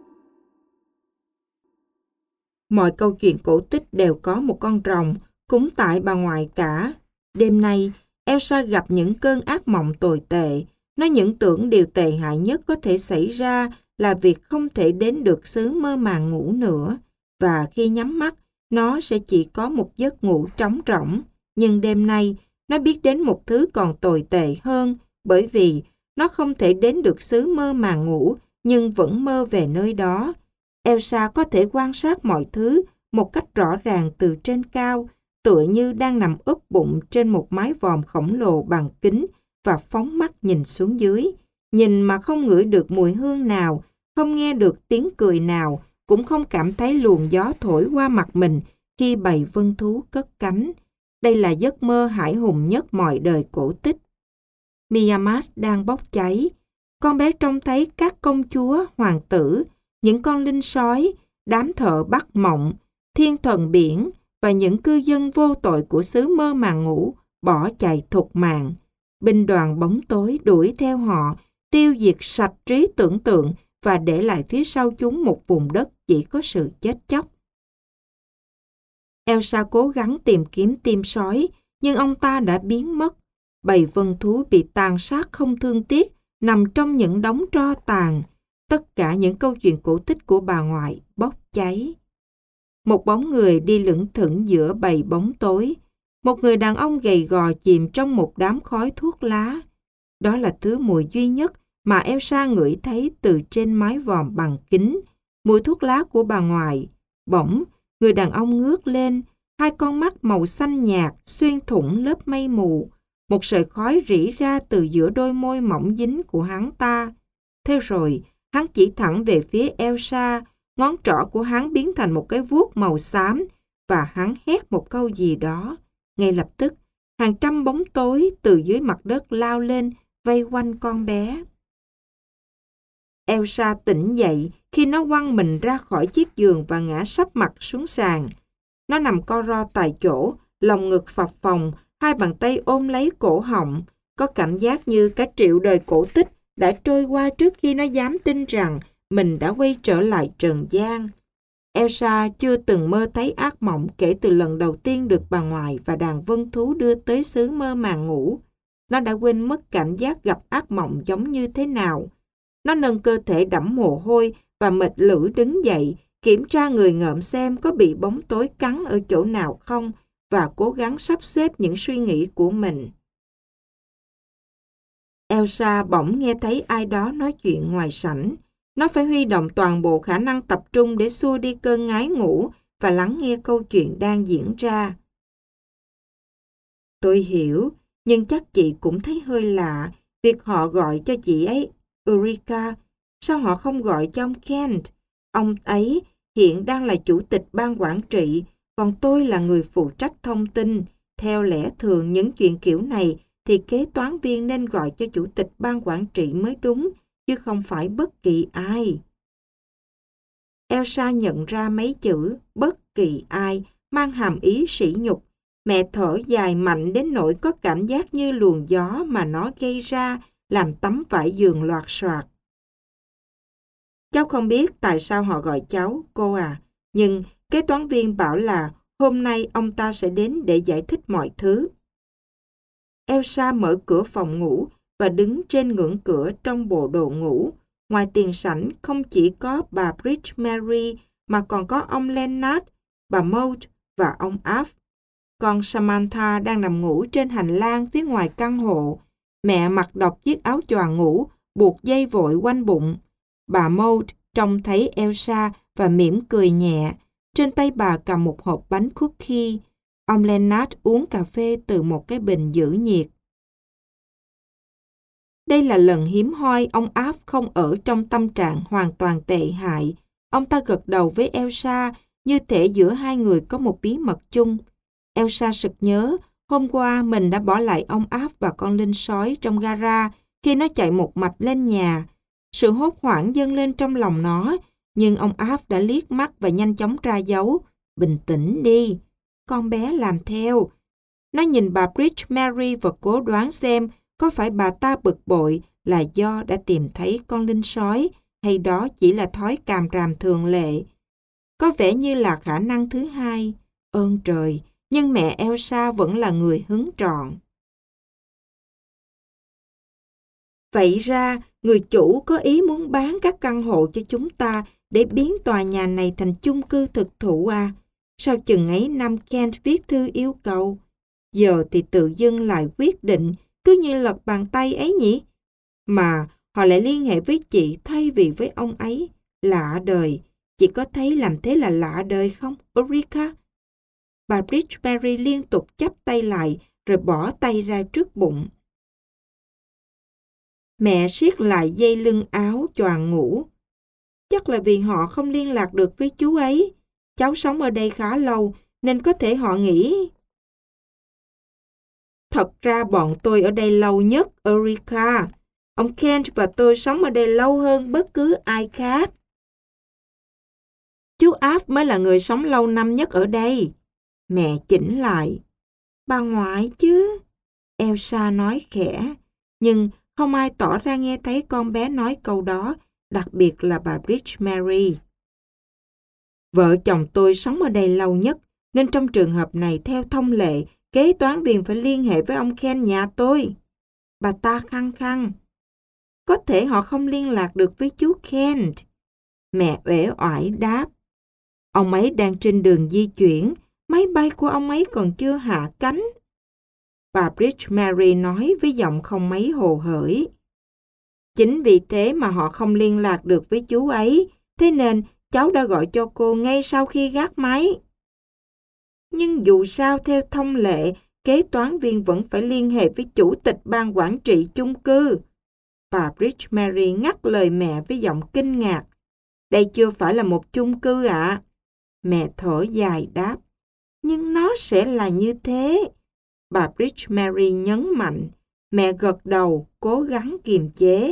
Mọi câu chuyện cổ tích đều có một con rồng, cũng tại bà ngoại cả. Đêm nay, Elsa gặp những cơn ác mộng tồi tệ. Nó những tưởng điều tệ hại nhất có thể xảy ra là việc không thể đến được xứ mơ màng ngủ nữa. Và khi nhắm mắt, nó sẽ chỉ có một giấc ngủ trống rỗng. Nhưng đêm nay, nó biết đến một thứ còn tồi tệ hơn, bởi vì nó không thể đến được xứ mơ màng ngủ, nhưng vẫn mơ về nơi đó. Elsa có thể quan sát mọi thứ một cách rõ ràng từ trên cao, tựa như đang nằm úp bụng trên một mái vòm khổng lồ bằng kính và phóng mắt nhìn xuống dưới. Nhìn mà không ngửi được mùi hương nào, không nghe được tiếng cười nào, cũng không cảm thấy luồng gió thổi qua mặt mình khi bầy vân thú cất cánh. Đây là giấc mơ hải hùng nhất mọi đời cổ tích. Miyamas đang bốc cháy. Con bé trông thấy các công chúa, hoàng tử, những con linh sói, đám thợ bắt mộng, thiên thần biển và những cư dân vô tội của xứ mơ màng ngủ bỏ chạy thục mạng. Binh đoàn bóng tối đuổi theo họ, tiêu diệt sạch trí tưởng tượng và để lại phía sau chúng một vùng đất chỉ có sự chết chóc. Elsa cố gắng tìm kiếm tim sói, nhưng ông ta đã biến mất. Bầy vân thú bị tàn sát không thương tiếc, nằm trong những đống tro tàn. Tất cả những câu chuyện cổ tích của bà ngoại bốc cháy. Một bóng người đi lững thững giữa bầy bóng tối. Một người đàn ông gầy gò chìm trong một đám khói thuốc lá. Đó là thứ mùi duy nhất mà Elsa ngửi thấy từ trên mái vòm bằng kính, mùi thuốc lá của bà ngoại. Bỗng, người đàn ông ngước lên, hai con mắt màu xanh nhạt xuyên thủng lớp mây mù. Một sợi khói rỉ ra từ giữa đôi môi mỏng dính của hắn ta. Thế rồi, hắn chỉ thẳng về phía Elsa, ngón trỏ của hắn biến thành một cái vuốt màu xám, và hắn hét một câu gì đó. Ngay lập tức, hàng trăm bóng tối từ dưới mặt đất lao lên, vây quanh con bé. Elsa tỉnh dậy khi nó quăng mình ra khỏi chiếc giường và ngã sấp mặt xuống sàn. Nó nằm co ro tại chỗ, lồng ngực phập phồng, hai bàn tay ôm lấy cổ họng, có cảm giác như cả triệu đời cổ tích đã trôi qua trước khi nó dám tin rằng mình đã quay trở lại trần gian. Elsa chưa từng mơ thấy ác mộng kể từ lần đầu tiên được bà ngoại và đàn vân thú đưa tới xứ mơ màng ngủ. Nó đã quên mất cảm giác gặp ác mộng giống như thế nào. Nó nâng cơ thể đẫm mồ hôi và mệt lử đứng dậy, kiểm tra người ngợm xem có bị bóng tối cắn ở chỗ nào không, và cố gắng sắp xếp những suy nghĩ của mình. Elsa bỗng nghe thấy ai đó nói chuyện ngoài sảnh. Nó phải huy động toàn bộ khả năng tập trung để xua đi cơn ngái ngủ và lắng nghe câu chuyện đang diễn ra. Tôi hiểu, nhưng chắc chị cũng thấy hơi lạ việc họ gọi cho chị ấy Eureka. Sao họ không gọi cho ông Kent? Ông ấy hiện đang là chủ tịch ban quản trị, còn tôi là người phụ trách thông tin. Theo lẽ thường những chuyện kiểu này thì kế toán viên nên gọi cho chủ tịch ban quản trị mới đúng, chứ không phải bất kỳ ai. Elsa nhận ra mấy chữ bất kỳ ai mang hàm ý sỉ nhục. Mẹ thở dài mạnh đến nỗi có cảm giác như luồng gió mà nó gây ra làm tấm vải giường loạt soạt. Cháu không biết tại sao họ gọi cháu, cô à, nhưng kế toán viên bảo là hôm nay ông ta sẽ đến để giải thích mọi thứ. Elsa mở cửa phòng ngủ và đứng trên ngưỡng cửa trong bộ đồ ngủ. Ngoài tiền sảnh không chỉ có bà Bridge Mary mà còn có ông Leonard, bà Maud và ông Alf. Còn Samantha đang nằm ngủ trên hành lang phía ngoài căn hộ. Mẹ mặc độc chiếc áo choàng ngủ, buộc dây vội quanh bụng. Bà Maud trông thấy Elsa và mỉm cười nhẹ. Trên tay bà cầm một hộp bánh cookie. Ông Leonard uống cà phê từ một cái bình giữ nhiệt. Đây là lần hiếm hoi ông Alf không ở trong tâm trạng hoàn toàn tệ hại. Ông ta gật đầu với Elsa, như thể giữa hai người có một bí mật chung. Elsa sực nhớ, hôm qua mình đã bỏ lại ông Alf và con linh sói trong gara khi nó chạy một mạch lên nhà. Sự hốt hoảng dâng lên trong lòng nó, nhưng ông Alf đã liếc mắt và nhanh chóng ra dấu. Bình tĩnh đi. Con bé làm theo. Nó nhìn bà Bridge Mary và cố đoán xem có phải bà ta bực bội là do đã tìm thấy con linh sói hay đó chỉ là thói càm ràm thường lệ. Có vẻ như là khả năng thứ hai. Ơn trời, nhưng mẹ Elsa vẫn là người hứng trọn. Vậy ra, người chủ có ý muốn bán các căn hộ cho chúng ta để biến tòa nhà này thành chung cư thực thụ à? Sao chừng ấy năm Kent viết thư yêu cầu? Giờ thì tự dưng lại quyết định cứ như lật bàn tay ấy nhỉ? Mà họ lại liên hệ với chị thay vì với ông ấy. Lạ đời. Chị có thấy làm thế là lạ đời không, Ulrika? Bà Bridgeberry liên tục chắp tay lại rồi bỏ tay ra trước bụng. Mẹ siết lại dây lưng áo choàng ngủ. Chắc là vì họ không liên lạc được với chú ấy. Cháu sống ở đây khá lâu nên có thể họ nghĩ. Thật ra bọn tôi ở đây lâu nhất, Ulrika. Ông Kent và tôi sống ở đây lâu hơn bất cứ ai khác. Chú Áp mới là người sống lâu năm nhất ở đây. Mẹ chỉnh lại. Bà ngoại chứ? Elsa nói khẽ. Nhưng không ai tỏ ra nghe thấy con bé nói câu đó, đặc biệt là bà Bridge-Mary. Vợ chồng tôi sống ở đây lâu nhất, nên trong trường hợp này theo thông lệ, kế toán viên phải liên hệ với ông Ken nhà tôi. Bà ta khăng khăng. Có thể họ không liên lạc được với chú Kent. Mẹ uể oải đáp. Ông ấy đang trên đường di chuyển, máy bay của ông ấy còn chưa hạ cánh. Bà Bridge-Mary nói với giọng không mấy hồ hởi. Chính vì thế mà họ không liên lạc được với chú ấy, thế nên cháu đã gọi cho cô ngay sau khi gác máy. Nhưng dù sao theo thông lệ, kế toán viên vẫn phải liên hệ với chủ tịch ban quản trị chung cư. Bà Bridge-Mary ngắt lời mẹ với giọng kinh ngạc. Đây chưa phải là một chung cư ạ. À? Mẹ thở dài đáp. Nhưng nó sẽ là như thế. Bà Bridge-Mary nhấn mạnh. Mẹ gật đầu, cố gắng kiềm chế.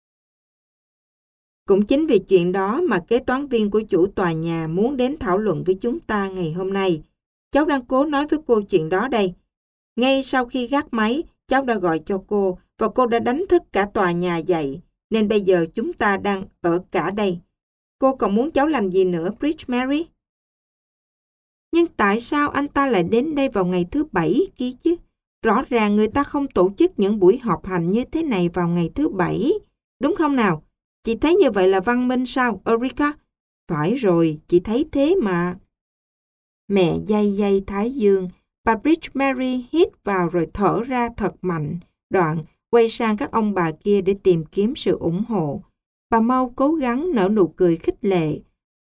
Cũng chính vì chuyện đó mà kế toán viên của chủ tòa nhà muốn đến thảo luận với chúng ta ngày hôm nay. Cháu đang cố nói với cô chuyện đó đây. Ngay sau khi gác máy, cháu đã gọi cho cô và cô đã đánh thức cả tòa nhà dậy. Nên bây giờ chúng ta đang ở cả đây. Cô còn muốn cháu làm gì nữa, Bridge-Mary? Nhưng tại sao anh ta lại đến đây vào ngày thứ bảy kia chứ? Rõ ràng người ta không tổ chức những buổi họp hành như thế này vào ngày thứ bảy. Đúng không nào? Chị thấy như vậy là văn minh sao, Ulrika? Phải rồi, chị thấy thế mà. Mẹ day day thái dương, bà Bridge-Mary hít vào rồi thở ra thật mạnh, đoạn quay sang các ông bà kia để tìm kiếm sự ủng hộ. Bà Mau cố gắng nở nụ cười khích lệ.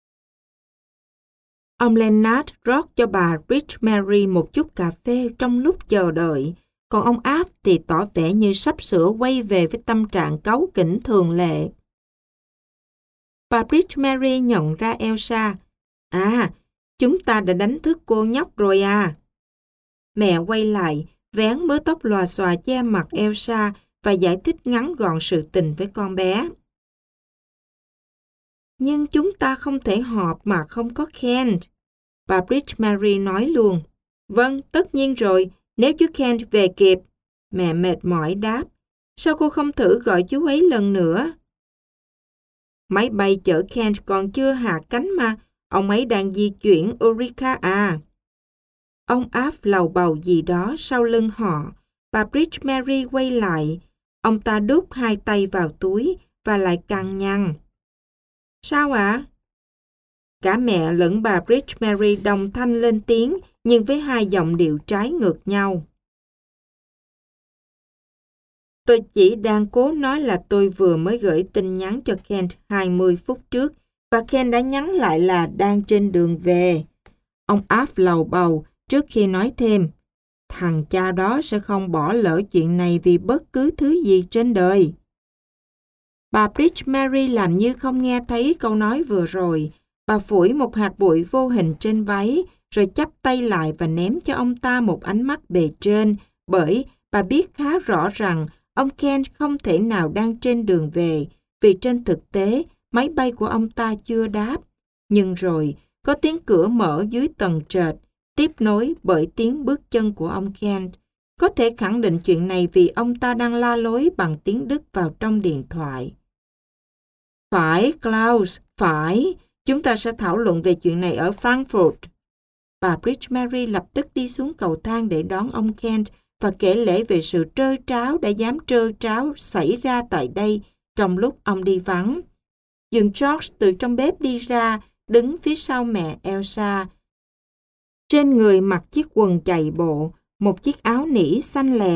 Ông Leonard rót cho bà Bridge-Mary một chút cà phê trong lúc chờ đợi, còn ông Áp thì tỏ vẻ như sắp sửa quay về với tâm trạng cáu kỉnh thường lệ. Bà Bridge-Mary nhận ra Elsa. À, chúng ta đã đánh thức cô nhóc rồi à. Mẹ quay lại, vén mớ tóc lòa xòa che mặt Elsa và giải thích ngắn gọn sự tình với con bé. Nhưng chúng ta không thể họp mà không có Kent. Bà Bridge-Mary nói luôn. Vâng, tất nhiên rồi, nếu chú Kent về kịp. Mẹ mệt mỏi đáp. Sao cô không thử gọi chú ấy lần nữa? Máy bay chở Kent còn chưa hạ cánh mà. Ông ấy đang di chuyển, Ulrika à. Ông Áp lầu bầu gì đó sau lưng họ. Bà Bridge-Mary quay lại. Ông ta đút hai tay vào túi và lại căng nhăn. Sao ạ? À? Cả mẹ lẫn bà Bridge-Mary đồng thanh lên tiếng, nhưng với hai giọng điệu trái ngược nhau. Tôi chỉ đang cố nói là tôi vừa mới gửi tin nhắn cho Kent hai mươi phút trước, và Kent đã nhắn lại là đang trên đường về. Ông Áp lầu bầu trước khi nói thêm, thằng cha đó sẽ không bỏ lỡ chuyện này vì bất cứ thứ gì trên đời. Bà Bridge-Mary làm như không nghe thấy câu nói vừa rồi. Bà phủi một hạt bụi vô hình trên váy, rồi chắp tay lại và ném cho ông ta một ánh mắt bề trên, bởi bà biết khá rõ rằng ông Kent không thể nào đang trên đường về, vì trên thực tế máy bay của ông ta chưa đáp. Nhưng rồi, có tiếng cửa mở dưới tầng trệt, tiếp nối bởi tiếng bước chân của ông Kent. Có thể khẳng định chuyện này vì ông ta đang la lối bằng tiếng Đức vào trong điện thoại. Phải, Klaus, phải. Chúng ta sẽ thảo luận về chuyện này ở Frankfurt. Bà Bridge-Mary lập tức đi xuống cầu thang để đón ông Kent và kể lể về sự trơ tráo đã dám trơ tráo xảy ra tại đây trong lúc ông đi vắng. Dường George từ trong bếp đi ra, đứng phía sau mẹ Elsa. Trên người mặc chiếc quần chạy bộ, một chiếc áo nỉ xanh lè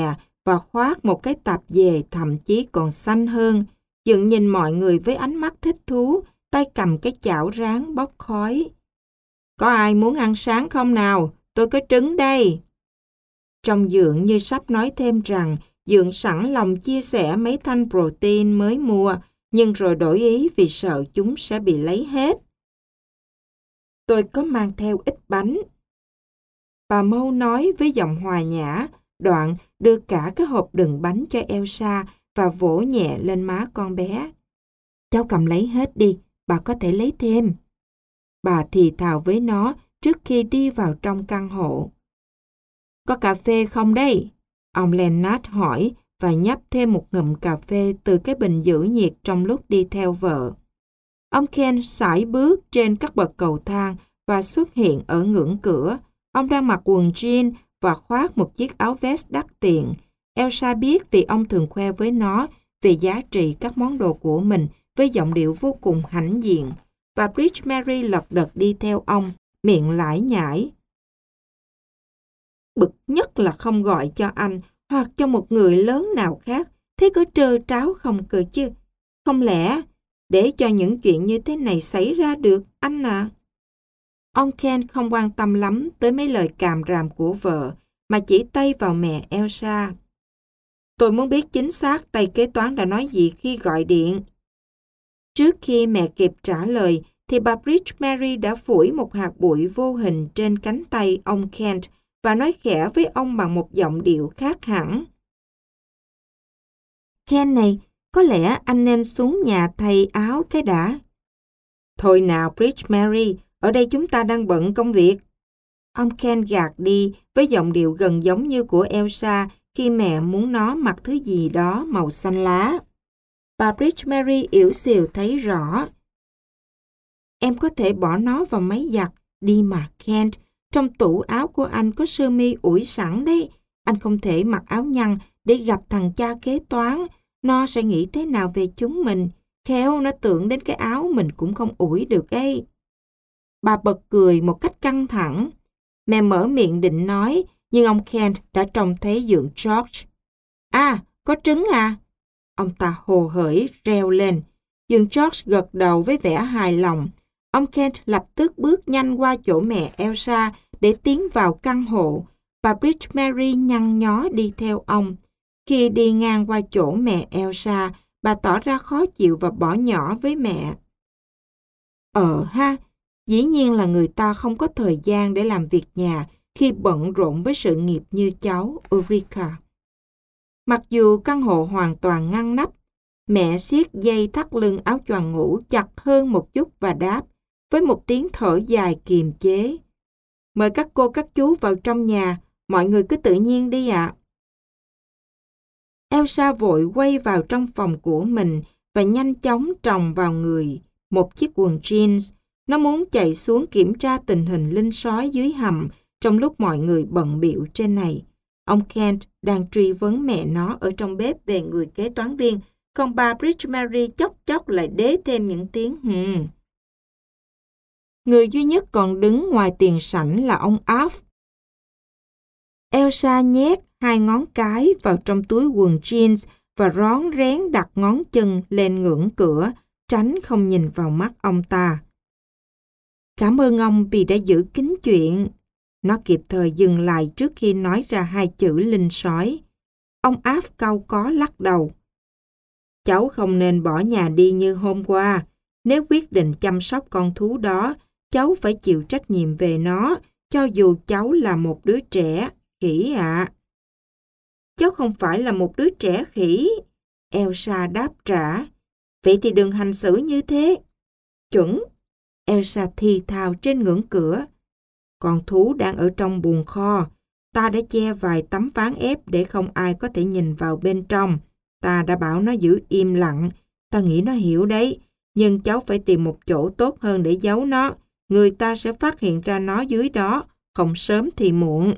và khoác một cái tạp dề thậm chí còn xanh hơn, dựng nhìn mọi người với ánh mắt thích thú, tay cầm cái chảo rán bốc khói. Có ai muốn ăn sáng không nào? Tôi có trứng đây. Trông Dượng như sắp nói thêm rằng Dượng sẵn lòng chia sẻ mấy thanh protein mới mua, nhưng rồi đổi ý vì sợ chúng sẽ bị lấy hết. Tôi có mang theo ít bánh. Bà Mâu nói với giọng hòa nhã, đoạn đưa cả cái hộp đựng bánh cho Elsa và vỗ nhẹ lên má con bé. Cháu cầm lấy hết đi, bà có thể lấy thêm. Bà thì thào với nó trước khi đi vào trong căn hộ. Có cà phê không đây? Ông Lennart hỏi và nhấp thêm một ngụm cà phê từ cái bình giữ nhiệt trong lúc đi theo vợ. Ông Ken sải bước trên các bậc cầu thang và xuất hiện ở ngưỡng cửa. Ông đang mặc quần jean và khoác một chiếc áo vest đắt tiền. Elsa biết vì ông thường khoe với nó về giá trị các món đồ của mình với giọng điệu vô cùng hãnh diện. Và Bridge Mary lật đật đi theo ông, miệng lải nhải. Bực nhất là không gọi cho anh hoặc cho một người lớn nào khác, thế có trơ tráo không cơ chứ? Không lẽ để cho những chuyện như thế này xảy ra được, anh à? Ông Ken không quan tâm lắm tới mấy lời càm ràm của vợ, mà chỉ tay vào mẹ Elsa. Tôi muốn biết chính xác tay kế toán đã nói gì khi gọi điện. Trước khi mẹ kịp trả lời, thì bà Bridge Mary đã phủi một hạt bụi vô hình trên cánh tay ông Kent và nói khẽ với ông bằng một giọng điệu khác hẳn. Ken này, có lẽ anh nên xuống nhà thay áo cái đã. Thôi nào Bridge Mary, ở đây chúng ta đang bận công việc. Ông Ken gạt đi với giọng điệu gần giống như của Elsa khi mẹ muốn nó mặc thứ gì đó màu xanh lá. Bà Bridge Mary yểu xìu thấy rõ. Em có thể bỏ nó vào máy giặt, đi mà Kent. Trong tủ áo của anh có sơ mi ủi sẵn đấy. Anh không thể mặc áo nhăn để gặp thằng cha kế toán. Nó sẽ nghĩ thế nào về chúng mình? Khéo nó tưởng đến cái áo mình cũng không ủi được ấy. Bà bật cười một cách căng thẳng. Mẹ mở miệng định nói, nhưng ông Kent đã trông thấy Dượng George. À, có trứng à? Ông ta hồ hởi reo lên. Dượng George gật đầu với vẻ hài lòng. Ông Kent lập tức bước nhanh qua chỗ mẹ Elsa để tiến vào căn hộ. Bà Bridge Mary nhăn nhó đi theo ông. Khi đi ngang qua chỗ mẹ Elsa, bà tỏ ra khó chịu và bỏ nhỏ với mẹ. Ờ ha, dĩ nhiên là người ta không có thời gian để làm việc nhà khi bận rộn với sự nghiệp như cháu Ulrika. Mặc dù căn hộ hoàn toàn ngăn nắp, mẹ siết dây thắt lưng áo choàng ngủ chặt hơn một chút và đáp với một tiếng thở dài kiềm chế. Mời các cô các chú vào trong nhà, mọi người cứ tự nhiên đi ạ. Elsa vội quay vào trong phòng của mình và nhanh chóng tròng vào người một chiếc quần jeans. Nó muốn chạy xuống kiểm tra tình hình linh sói dưới hầm trong lúc mọi người bận bịu trên này. Ông Kent đang truy vấn mẹ nó ở trong bếp về người kế toán viên, còn bà Bridge Mary chốc chốc lại đế thêm những tiếng hừm. Người duy nhất còn đứng ngoài tiền sảnh là ông Alf. Elsa nhét hai ngón cái vào trong túi quần jeans và rón rén đặt ngón chân lên ngưỡng cửa, tránh không nhìn vào mắt ông ta. Cảm ơn ông vì đã giữ kín chuyện. Nó kịp thời dừng lại trước khi nói ra hai chữ linh sói. Ông Alf cau có lắc đầu. Cháu không nên bỏ nhà đi như hôm qua. Nếu quyết định chăm sóc con thú đó, cháu phải chịu trách nhiệm về nó, cho dù cháu là một đứa trẻ, khỉ ạ. À. Cháu không phải là một đứa trẻ khỉ. Elsa đáp trả. Vậy thì đừng hành xử như thế. Chuẩn. Elsa thì thào trên ngưỡng cửa. Con thú đang ở trong buồng kho. Ta đã che vài tấm ván ép để không ai có thể nhìn vào bên trong. Ta đã bảo nó giữ im lặng. Ta nghĩ nó hiểu đấy. Nhưng cháu phải tìm một chỗ tốt hơn để giấu nó. Người ta sẽ phát hiện ra nó dưới đó, không sớm thì muộn.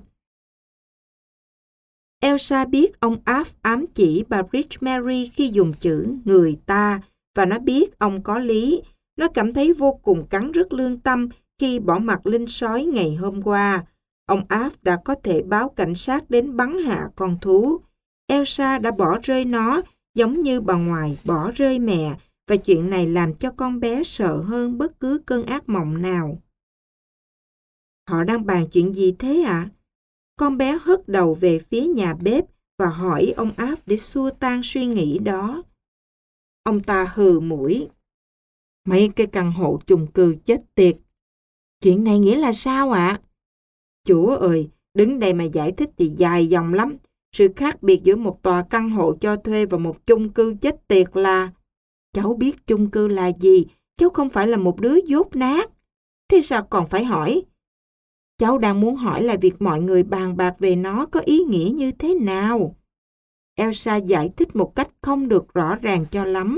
Elsa biết ông Alf ám chỉ bà Bridge Mary khi dùng chữ người ta, và nó biết ông có lý. Nó cảm thấy vô cùng cắn rứt lương tâm khi bỏ mặc linh sói ngày hôm qua. Ông Alf đã có thể báo cảnh sát đến bắn hạ con thú. Elsa đã bỏ rơi nó giống như bà ngoại bỏ rơi mẹ, và chuyện này làm cho con bé sợ hơn bất cứ cơn ác mộng nào. Họ đang bàn chuyện gì thế ạ? À? Con bé hất đầu về phía nhà bếp và hỏi ông Áp để xua tan suy nghĩ đó. Ông ta hừ mũi. Mấy cái căn hộ chung cư chết tiệt. Chuyện này nghĩa là sao ạ? À? Chúa ơi, đứng đây mà giải thích thì dài dòng lắm. Sự khác biệt giữa một tòa căn hộ cho thuê và một chung cư chết tiệt là... Cháu biết chung cư là gì, cháu không phải là một đứa dốt nát. Thế sao còn phải hỏi? Cháu đang muốn hỏi là việc mọi người bàn bạc về nó có ý nghĩa như thế nào? Elsa giải thích một cách không được rõ ràng cho lắm.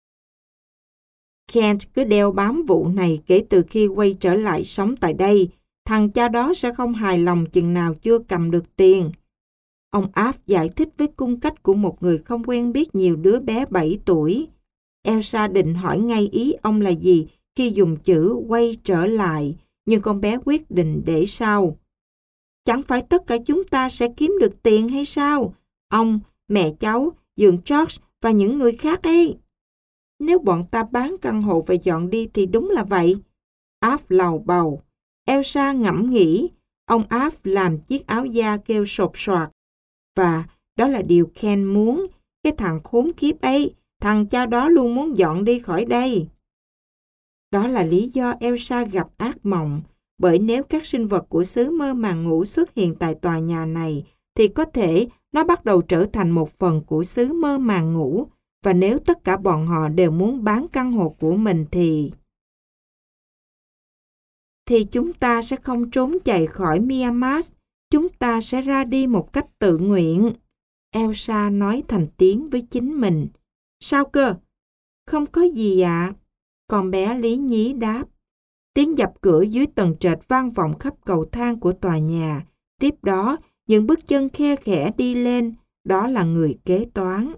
Kent cứ đeo bám vụ này kể từ khi quay trở lại sống tại đây. Thằng cha đó sẽ không hài lòng chừng nào chưa cầm được tiền. Ông Áp giải thích với cung cách của một người không quen biết nhiều đứa bé bảy tuổi. Elsa định hỏi ngay ý ông là gì khi dùng chữ quay trở lại, nhưng con bé quyết định để sau. Chẳng phải tất cả chúng ta sẽ kiếm được tiền hay sao? Ông, mẹ cháu, dượng George và những người khác ấy. Nếu bọn ta bán căn hộ và dọn đi thì đúng là vậy. Áp lầu bầu. Elsa ngẫm nghĩ. Ông Áp làm chiếc áo da kêu sột soạt. Và đó là điều Ken muốn. Cái thằng khốn kiếp ấy, thằng cha đó luôn muốn dọn đi khỏi đây. Đó là lý do Elsa gặp ác mộng. Bởi nếu các sinh vật của xứ mơ màng ngủ xuất hiện tại tòa nhà này, thì có thể nó bắt đầu trở thành một phần của xứ mơ màng ngủ. Và nếu tất cả bọn họ đều muốn bán căn hộ của mình thì... Thì chúng ta sẽ không trốn chạy khỏi Miamas. Chúng ta sẽ ra đi một cách tự nguyện. Elsa nói thành tiếng với chính mình. Sao cơ? Không có gì ạ. À? Con bé lý nhí đáp. Tiếng dập cửa dưới tầng trệt vang vọng khắp cầu thang của tòa nhà. Tiếp đó, những bước chân khe khẽ đi lên. Đó là người kế toán.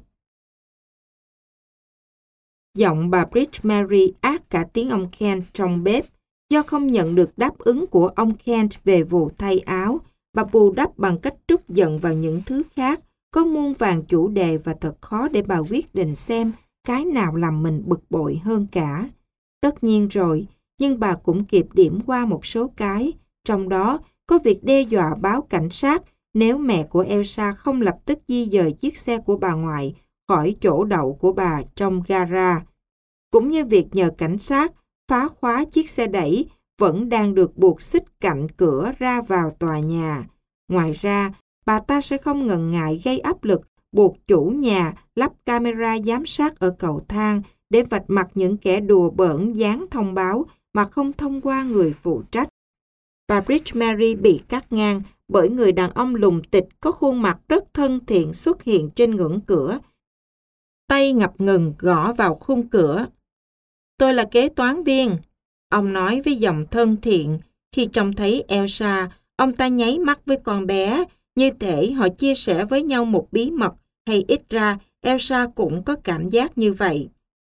Giọng bà Bridge Mary ác cả tiếng ông Kent trong bếp. Do không nhận được đáp ứng của ông Kent về vụ thay áo, bà bù đắp bằng cách trút giận vào những thứ khác, có muôn vàn chủ đề và thật khó để bà quyết định xem cái nào làm mình bực bội hơn cả. Tất nhiên rồi, nhưng bà cũng kịp điểm qua một số cái, trong đó có việc đe dọa báo cảnh sát nếu mẹ của Elsa không lập tức di dời chiếc xe của bà ngoại khỏi chỗ đậu của bà trong gara, cũng như việc nhờ cảnh sát phá khóa chiếc xe đẩy vẫn đang được buộc xích cạnh cửa ra vào tòa nhà. Ngoài ra, bà ta sẽ không ngần ngại gây áp lực buộc chủ nhà lắp camera giám sát ở cầu thang để vạch mặt những kẻ đùa bỡn dán thông báo mà không thông qua người phụ trách. Bà Bridge Mary bị cắt ngang bởi người đàn ông lùng tịch có khuôn mặt rất thân thiện xuất hiện trên ngưỡng cửa. Tay ngập ngừng gõ vào khung cửa. Tôi là kế toán viên, ông nói với giọng thân thiện. Khi trông thấy Elsa, ông ta nháy mắt với con bé, như thể họ chia sẻ với nhau một bí mật, hay ít ra Elsa cũng có cảm giác như vậy.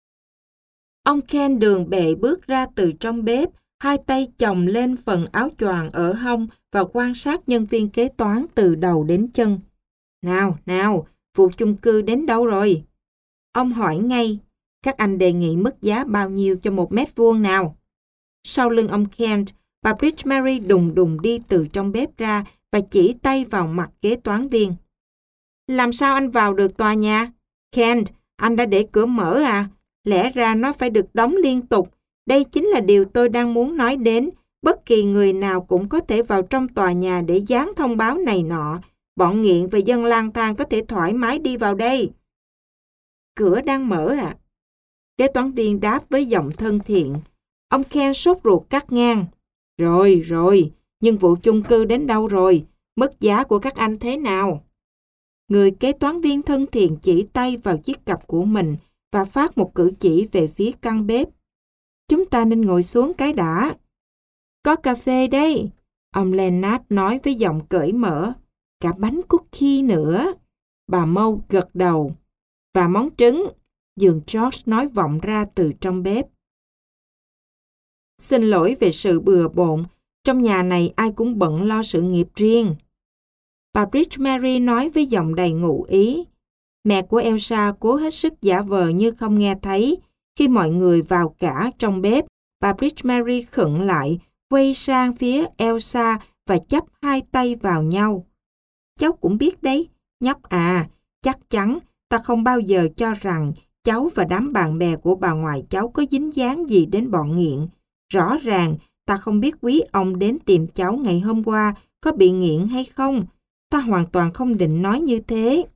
Ông Ken đường bệ bước ra từ trong bếp, hai tay chồng lên phần áo choàng ở hông và quan sát nhân viên kế toán từ đầu đến chân. Nào, nào, vụ chung cư đến đâu rồi? Ông hỏi ngay, các anh đề nghị mức giá bao nhiêu cho một mét vuông nào? Sau lưng ông Kent, bà Bridge Mary đùng đùng đi từ trong bếp ra và chỉ tay vào mặt kế toán viên. Làm sao anh vào được tòa nhà? Kent, anh đã để cửa mở à? Lẽ ra nó phải được đóng liên tục. Đây chính là điều tôi đang muốn nói đến. Bất kỳ người nào cũng có thể vào trong tòa nhà để dán thông báo này nọ. Bọn nghiện và dân lang thang có thể thoải mái đi vào đây. Cửa đang mở à? Kế toán viên đáp với giọng thân thiện. Ông Ken sốt ruột cắt ngang. Rồi, rồi, nhưng vụ chung cư đến đâu rồi? Mức giá của các anh thế nào? Người kế toán viên thân thiện chỉ tay vào chiếc cặp của mình và phát một cử chỉ về phía căn bếp. Chúng ta nên ngồi xuống cái đã. Có cà phê đây, ông Lennart nói với giọng cởi mở. Cả bánh cookie nữa. Bà Mâu gật đầu. Và món trứng, dượng George nói vọng ra từ trong bếp. Xin lỗi về sự bừa bộn, trong nhà này ai cũng bận lo sự nghiệp riêng. Bà Bridge Mary nói với giọng đầy ngụ ý. Mẹ của Elsa cố hết sức giả vờ như không nghe thấy. Khi mọi người vào cả trong bếp, bà Bridge Mary khựng lại, quay sang phía Elsa và chắp hai tay vào nhau. Cháu cũng biết đấy, nhóc à, chắc chắn ta không bao giờ cho rằng cháu và đám bạn bè của bà ngoại cháu có dính dáng gì đến bọn nghiện. Rõ ràng ta không biết quý ông đến tìm cháu ngày hôm qua có bị nghiện hay không. Ta hoàn toàn không định nói như thế.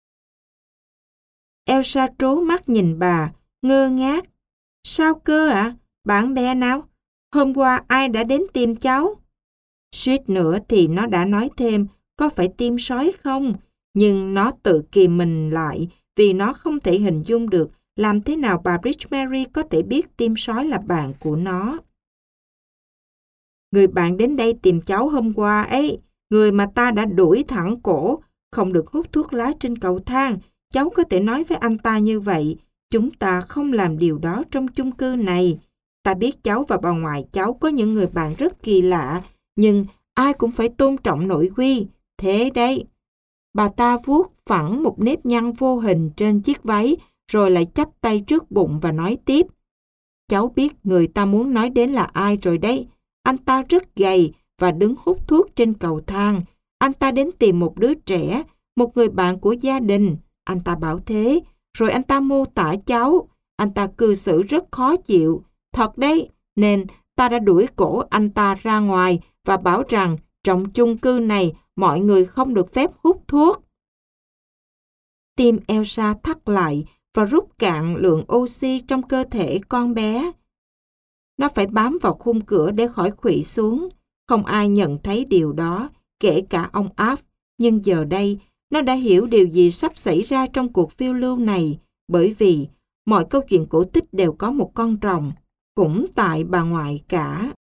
Elsa trố mắt nhìn bà, ngơ ngác. Sao cơ ạ? À? Bạn bè nào? Hôm qua ai đã đến tìm cháu? Suýt nữa thì nó đã nói thêm, có phải tim sói không? Nhưng nó tự kìm mình lại vì nó không thể hình dung được làm thế nào bà Bridge Mary có thể biết tim sói là bạn của nó. Người bạn đến đây tìm cháu hôm qua ấy, người mà ta đã đuổi thẳng cổ, không được hút thuốc lá trên cầu thang. Cháu có thể nói với anh ta như vậy. Chúng ta không làm điều đó trong chung cư này. Ta biết cháu và bà ngoại cháu có những người bạn rất kỳ lạ, nhưng ai cũng phải tôn trọng nội quy. Thế đấy. Bà ta vuốt phẳng một nếp nhăn vô hình trên chiếc váy, rồi lại chắp tay trước bụng và nói tiếp. Cháu biết người ta muốn nói đến là ai rồi đấy. Anh ta rất gầy và đứng hút thuốc trên cầu thang. Anh ta đến tìm một đứa trẻ, một người bạn của gia đình. Anh ta bảo thế, rồi anh ta mô tả cháu. Anh ta cư xử rất khó chịu. Thật đấy, nên ta đã đuổi cổ anh ta ra ngoài và bảo rằng trong chung cư này mọi người không được phép hút thuốc. Tim Elsa thắt lại và rút cạn lượng oxy trong cơ thể con bé. Nó phải bám vào khung cửa để khỏi khuỵu xuống. Không ai nhận thấy điều đó, kể cả ông Alf. Nhưng giờ đây, nó đã hiểu điều gì sắp xảy ra trong cuộc phiêu lưu này, bởi vì mọi câu chuyện cổ tích đều có một con rồng, cũng tại bà ngoại cả.